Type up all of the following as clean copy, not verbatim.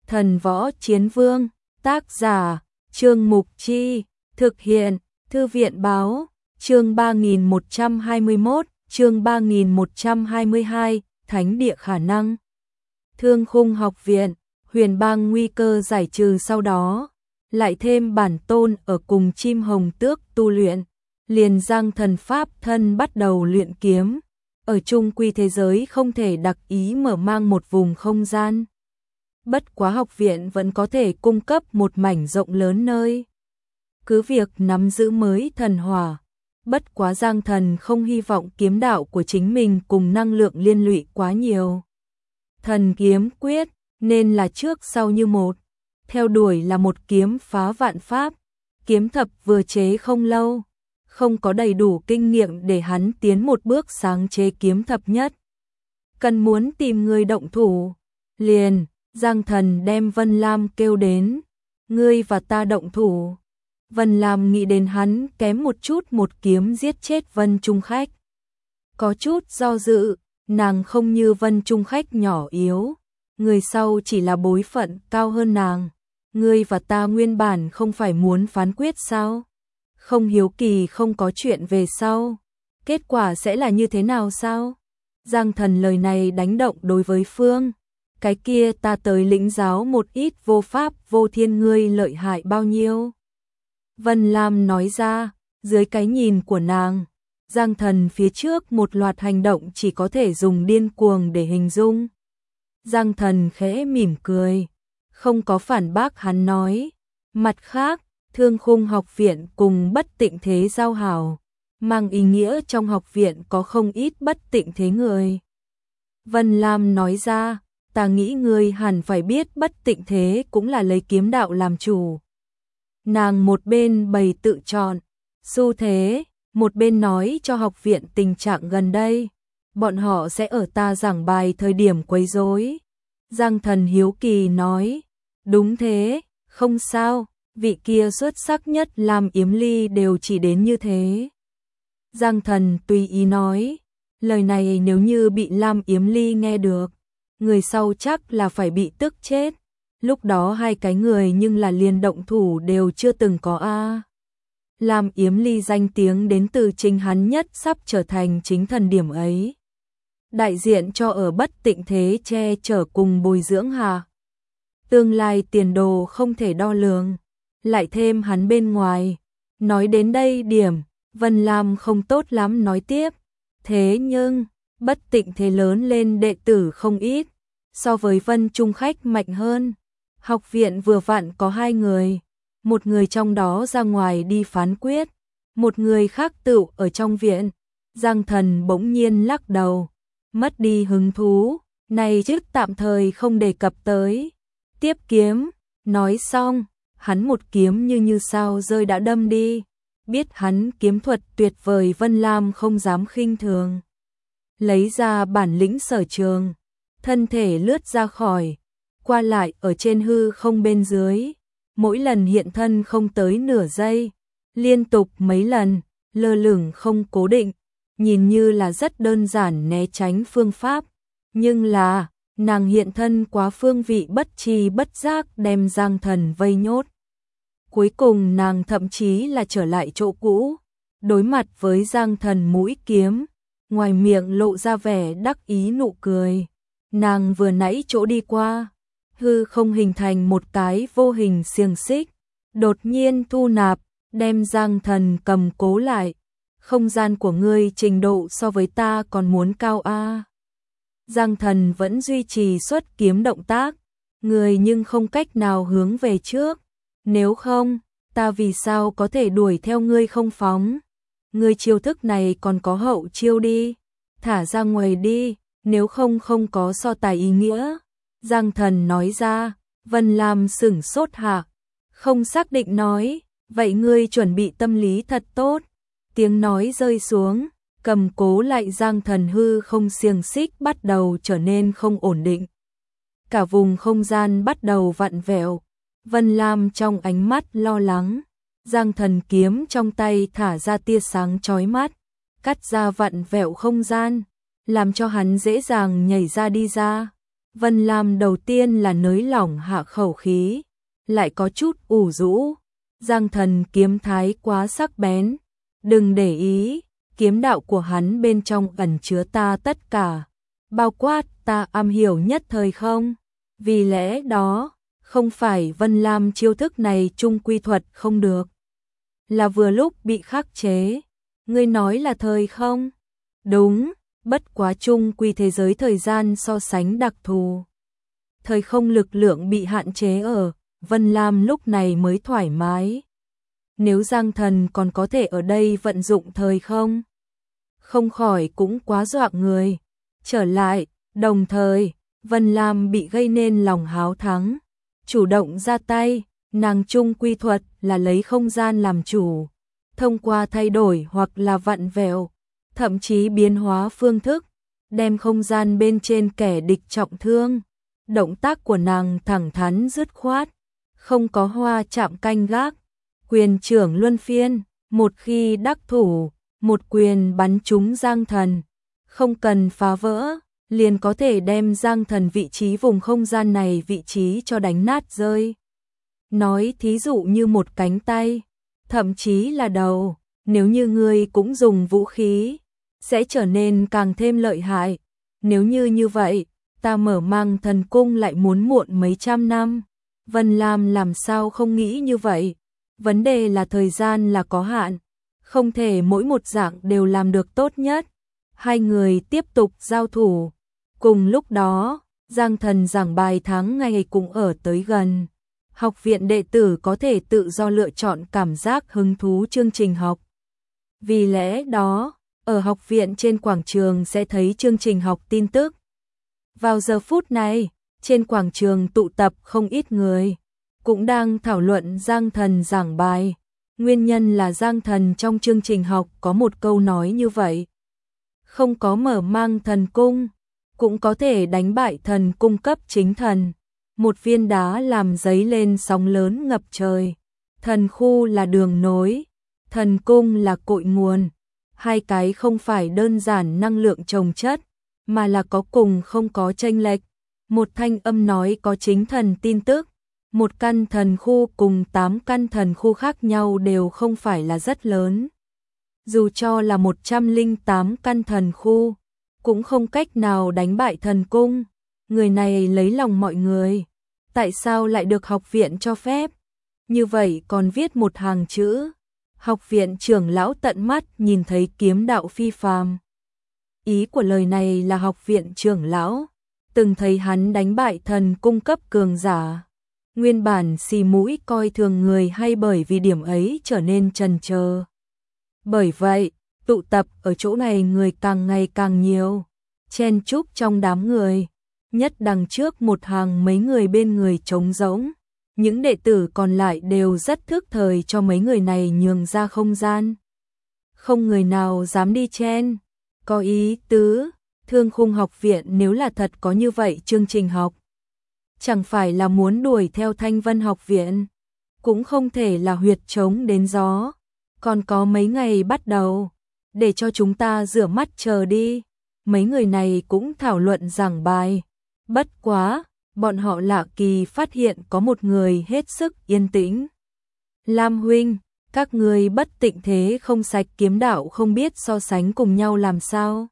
Thần Võ Chiến Vương, tác giả, Trương Mục Chi, thực hiện, Thư viện Báo, chương 3121, chương 3122, Thánh địa khả năng. Thương Khung Học viện, Huyền Bang nguy cơ giải trừ sau đó, lại thêm bản tôn ở cùng chim hồng tước tu luyện, liền Giang Thần pháp thân bắt đầu luyện kiếm. Ở trung quy thế giới không thể đặc ý mở mang một vùng không gian. Bất quá học viện vẫn có thể cung cấp một mảnh rộng lớn nơi. Cứ việc nắm giữ mới thần hỏa, bất quá Giang Thần không hy vọng kiếm đạo của chính mình cùng năng lượng liên lụy quá nhiều. Thần kiếm quyết nên là trước sau như một, theo đuổi là một kiếm phá vạn pháp. Kiếm thập vừa chế không lâu, không có đầy đủ kinh nghiệm để hắn tiến một bước sáng chế kiếm thập nhất. Cần muốn tìm người động thủ, liền Giang Thần đem Vân Lam kêu đến, ngươi và ta động thủ. Vân Lam nghĩ đến hắn kém một chút một kiếm giết chết Vân Trung Khách. Có chút do dự, nàng không như Vân Trung Khách nhỏ yếu, người sau chỉ là bối phận cao hơn nàng. Ngươi và ta nguyên bản không phải muốn phán quyết sao? Không hiếu kỳ không có chuyện về sau, kết quả sẽ là như thế nào sao? Giang Thần lời này đánh động đối với Phương. Cái kia ta tới lĩnh giáo một ít vô pháp vô thiên ngươi lợi hại bao nhiêu. Vân Lam nói ra, dưới cái nhìn của nàng, Giang Thần phía trước một loạt hành động chỉ có thể dùng điên cuồng để hình dung. Giang Thần khẽ mỉm cười, không có phản bác hắn nói. Mặt khác, Thương Khung học viện cùng Bất Tịnh Thế giao hảo, mang ý nghĩa trong học viện có không ít bất tịnh thế người. Vân Lam nói ra, ta nghĩ ngươi hẳn phải biết Bất Tịnh Thế cũng là lấy kiếm đạo làm chủ. Nàng một bên bày tự chọn xu thế, một bên nói cho học viện tình trạng gần đây, bọn họ sẽ ở ta giảng bài thời điểm quấy rối. Giang Thần hiếu kỳ nói, đúng thế, không sao, vị kia xuất sắc nhất Lam Yếm Ly đều chỉ đến như thế. Giang Thần tùy ý nói, lời này nếu như bị Lam Yếm Ly nghe được, người sau chắc là phải bị tức chết. Lúc đó hai cái người nhưng là liền động thủ đều chưa từng có a. Lam Yếm Ly danh tiếng đến từ chính hắn nhất sắp trở thành chính thần điểm ấy. Đại diện cho ở Bất Tịnh Thế che chở cùng bồi dưỡng hà. Tương lai tiền đồ không thể đo lường, lại thêm hắn bên ngoài. Nói đến đây điểm, Vân Lam không tốt lắm nói tiếp. Thế nhưng, Bất Tịnh Thế lớn lên đệ tử không ít, so với Vân Trung Khách mạnh hơn. Học viện vừa vặn có hai người, một người trong đó ra ngoài đi phán quyết, một người khác tựu ở trong viện. Giang Thần bỗng nhiên lắc đầu, mất đi hứng thú, này chứ tạm thời không đề cập tới. Tiếp kiếm, nói xong, hắn một kiếm như sao rơi đã đâm đi. Biết hắn kiếm thuật tuyệt vời, Vân Lam không dám khinh thường. Lấy ra bản lĩnh sở trường, thân thể lướt ra khỏi, qua lại ở trên hư không bên dưới. Mỗi lần hiện thân không tới nửa giây, liên tục mấy lần, lơ lửng không cố định, nhìn như là rất đơn giản né tránh phương pháp. Nhưng là, nàng hiện thân quá phương vị bất tri bất giác đem Giang Thần vây nhốt. Cuối cùng nàng thậm chí là trở lại chỗ cũ, đối mặt với Giang Thần mũi kiếm, ngoài miệng lộ ra vẻ đắc ý nụ cười. Nàng vừa nãy chỗ đi qua, hư không hình thành một cái vô hình xiềng xích, đột nhiên thu nạp, đem Giang Thần cầm cố lại. Không gian của ngươi trình độ so với ta còn muốn cao a. Giang Thần vẫn duy trì xuất kiếm động tác, người nhưng không cách nào hướng về trước. Nếu không, ta vì sao có thể đuổi theo ngươi không phóng? Ngươi chiêu thức này còn có hậu chiêu đi, thả ra ngoài đi, nếu không không có so tài ý nghĩa. Giang Thần nói ra. Vân Lam sửng sốt hạ, không xác định nói, vậy ngươi chuẩn bị tâm lý thật tốt. Tiếng nói rơi xuống, cầm cố lại Giang Thần hư không xiềng xích bắt đầu trở nên không ổn định. Cả vùng không gian bắt đầu vặn vẹo. Vân Lam trong ánh mắt lo lắng, Giang Thần kiếm trong tay thả ra tia sáng chói mắt, cắt ra vặn vẹo không gian, làm cho hắn dễ dàng nhảy ra đi ra. Vân Lam đầu tiên là nới lỏng hạ khẩu khí, lại có chút ủ rũ. Giang Thần kiếm thái quá sắc bén, đừng để ý, kiếm đạo của hắn bên trong ẩn chứa ta tất cả, bao quát ta am hiểu nhất thời không? Vì lẽ đó, không phải Vân Lam chiêu thức này trung quy thuật không được, là vừa lúc bị khắc chế. Ngươi nói là thời không? Đúng, bất quá trung quy thế giới thời gian so sánh đặc thù. Thời không lực lượng bị hạn chế ở, Vân Lam lúc này mới thoải mái. Nếu Giang Thần còn có thể ở đây vận dụng thời không, không khỏi cũng quá dọa người. Trở lại, đồng thời, Vân Lam bị gây nên lòng háo thắng, chủ động ra tay, nàng trung quy thuật là lấy không gian làm chủ, thông qua thay đổi hoặc là vặn vẹo, thậm chí biến hóa phương thức, đem không gian bên trên kẻ địch trọng thương. Động tác của nàng thẳng thắn dứt khoát, không có hoa chạm canh gác, quyền trưởng luân phiên, một khi đắc thủ, một quyền bắn trúng Giang Thần, không cần phá vỡ, liền có thể đem Giang Thần vị trí vùng không gian này vị trí cho đánh nát rơi. Nói thí dụ như một cánh tay, thậm chí là đầu, nếu như ngươi cũng dùng vũ khí, sẽ trở nên càng thêm lợi hại. Nếu như vậy, ta mở mang thần cung lại muốn muộn mấy trăm năm. Vân Lam làm sao không nghĩ như vậy? Vấn đề là thời gian là có hạn, không thể mỗi một dạng đều làm được tốt nhất. Hai người tiếp tục giao thủ. Cùng lúc đó, Giang Thần giảng bài tháng ngày cũng ở tới gần. Học viện đệ tử có thể tự do lựa chọn cảm giác hứng thú chương trình học. Vì lẽ đó, ở học viện trên quảng trường sẽ thấy chương trình học tin tức. Vào giờ phút này, trên quảng trường tụ tập không ít người, cũng đang thảo luận Giang Thần giảng bài. Nguyên nhân là Giang Thần trong chương trình học có một câu nói như vậy. Không có mở mang thần cung, cũng có thể đánh bại thần cung cấp chính thần. Một viên đá làm dấy lên sóng lớn ngập trời. Thần khu là đường nối, thần cung là cội nguồn. Hai cái không phải đơn giản năng lượng chồng chất, mà là có cùng không có chênh lệch. Một thanh âm nói có chính thần tin tức, một căn thần khu cùng 8 căn thần khu khác nhau đều không phải là rất lớn. Dù cho là 108 căn thần khu, cũng không cách nào đánh bại thần cung. Người này lấy lòng mọi người, tại sao lại được học viện cho phép? Như vậy còn viết một hàng chữ. Học viện trưởng lão tận mắt nhìn thấy kiếm đạo phi phàm. Ý của lời này là học viện trưởng lão từng thấy hắn đánh bại thần cung cấp cường giả. Nguyên bản xì mũi coi thường người hay bởi vì điểm ấy trở nên chần chờ. Bởi vậy, tụ tập ở chỗ này người càng ngày càng nhiều, chen chúc trong đám người, nhất đằng trước một hàng mấy người bên người trống rỗng. Những đệ tử còn lại đều rất thức thời cho mấy người này nhường ra không gian. Không người nào dám đi chen. Có ý tứ, Thương Khung học viện nếu là thật có như vậy chương trình học, chẳng phải là muốn đuổi theo Thanh Vân học viện, cũng không thể là huyệt trống đến gió. Còn có mấy ngày bắt đầu, để cho chúng ta rửa mắt chờ đi. Mấy người này cũng thảo luận giảng bài. Bất quá, bọn họ lạ kỳ phát hiện có một người hết sức yên tĩnh. Lam huynh, các người bất tịnh thế không sạch kiếm đạo không biết so sánh cùng nhau làm sao?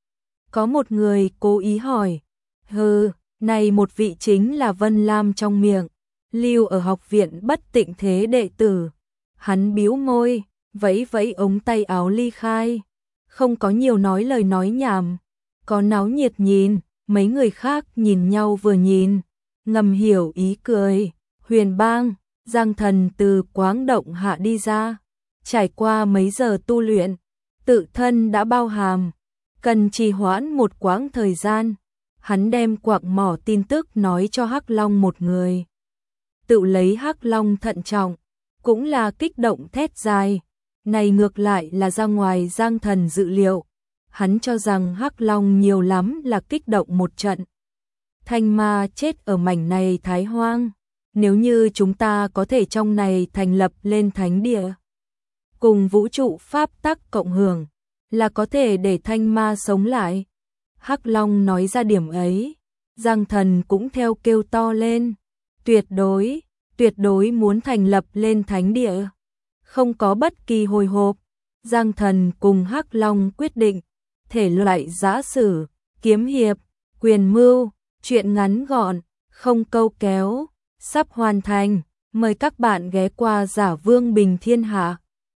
Có một người cố ý hỏi. Hừ, này một vị chính là Vân Lam trong miệng, lưu ở học viện bất tịnh thế đệ tử. Hắn bĩu môi, vẫy vẫy ống tay áo ly khai. Không có nhiều nói lời nói nhảm, có náo nhiệt nhìn. Mấy người khác nhìn nhau vừa nhìn, ngầm hiểu ý cười. Huyền Bang, Giang Thần từ quáng động hạ đi ra, trải qua mấy giờ tu luyện, tự thân đã bao hàm, cần trì hoãn một quãng thời gian. Hắn đem quạng mỏ tin tức nói cho Hắc Long một người. Tự lấy Hắc Long thận trọng, cũng là kích động thét dài. Này ngược lại là ra ngoài Giang Thần dự liệu. Hắn cho rằng Hắc Long nhiều lắm là kích động một trận. Thanh ma chết ở mảnh này Thái Hoang. Nếu như chúng ta có thể trong này thành lập lên thánh địa, cùng vũ trụ pháp tắc cộng hưởng, là có thể để thanh ma sống lại. Hắc Long nói ra điểm ấy, Giang Thần cũng theo kêu to lên, tuyệt đối muốn thành lập lên thánh địa. Không có bất kỳ hồi hộp, Giang Thần cùng Hắc Long quyết định, thể loại giã sử, kiếm hiệp, quyền mưu, chuyện ngắn gọn, không câu kéo, sắp hoàn thành, mời các bạn ghé qua Giả Vương Bình Thiên Hạ.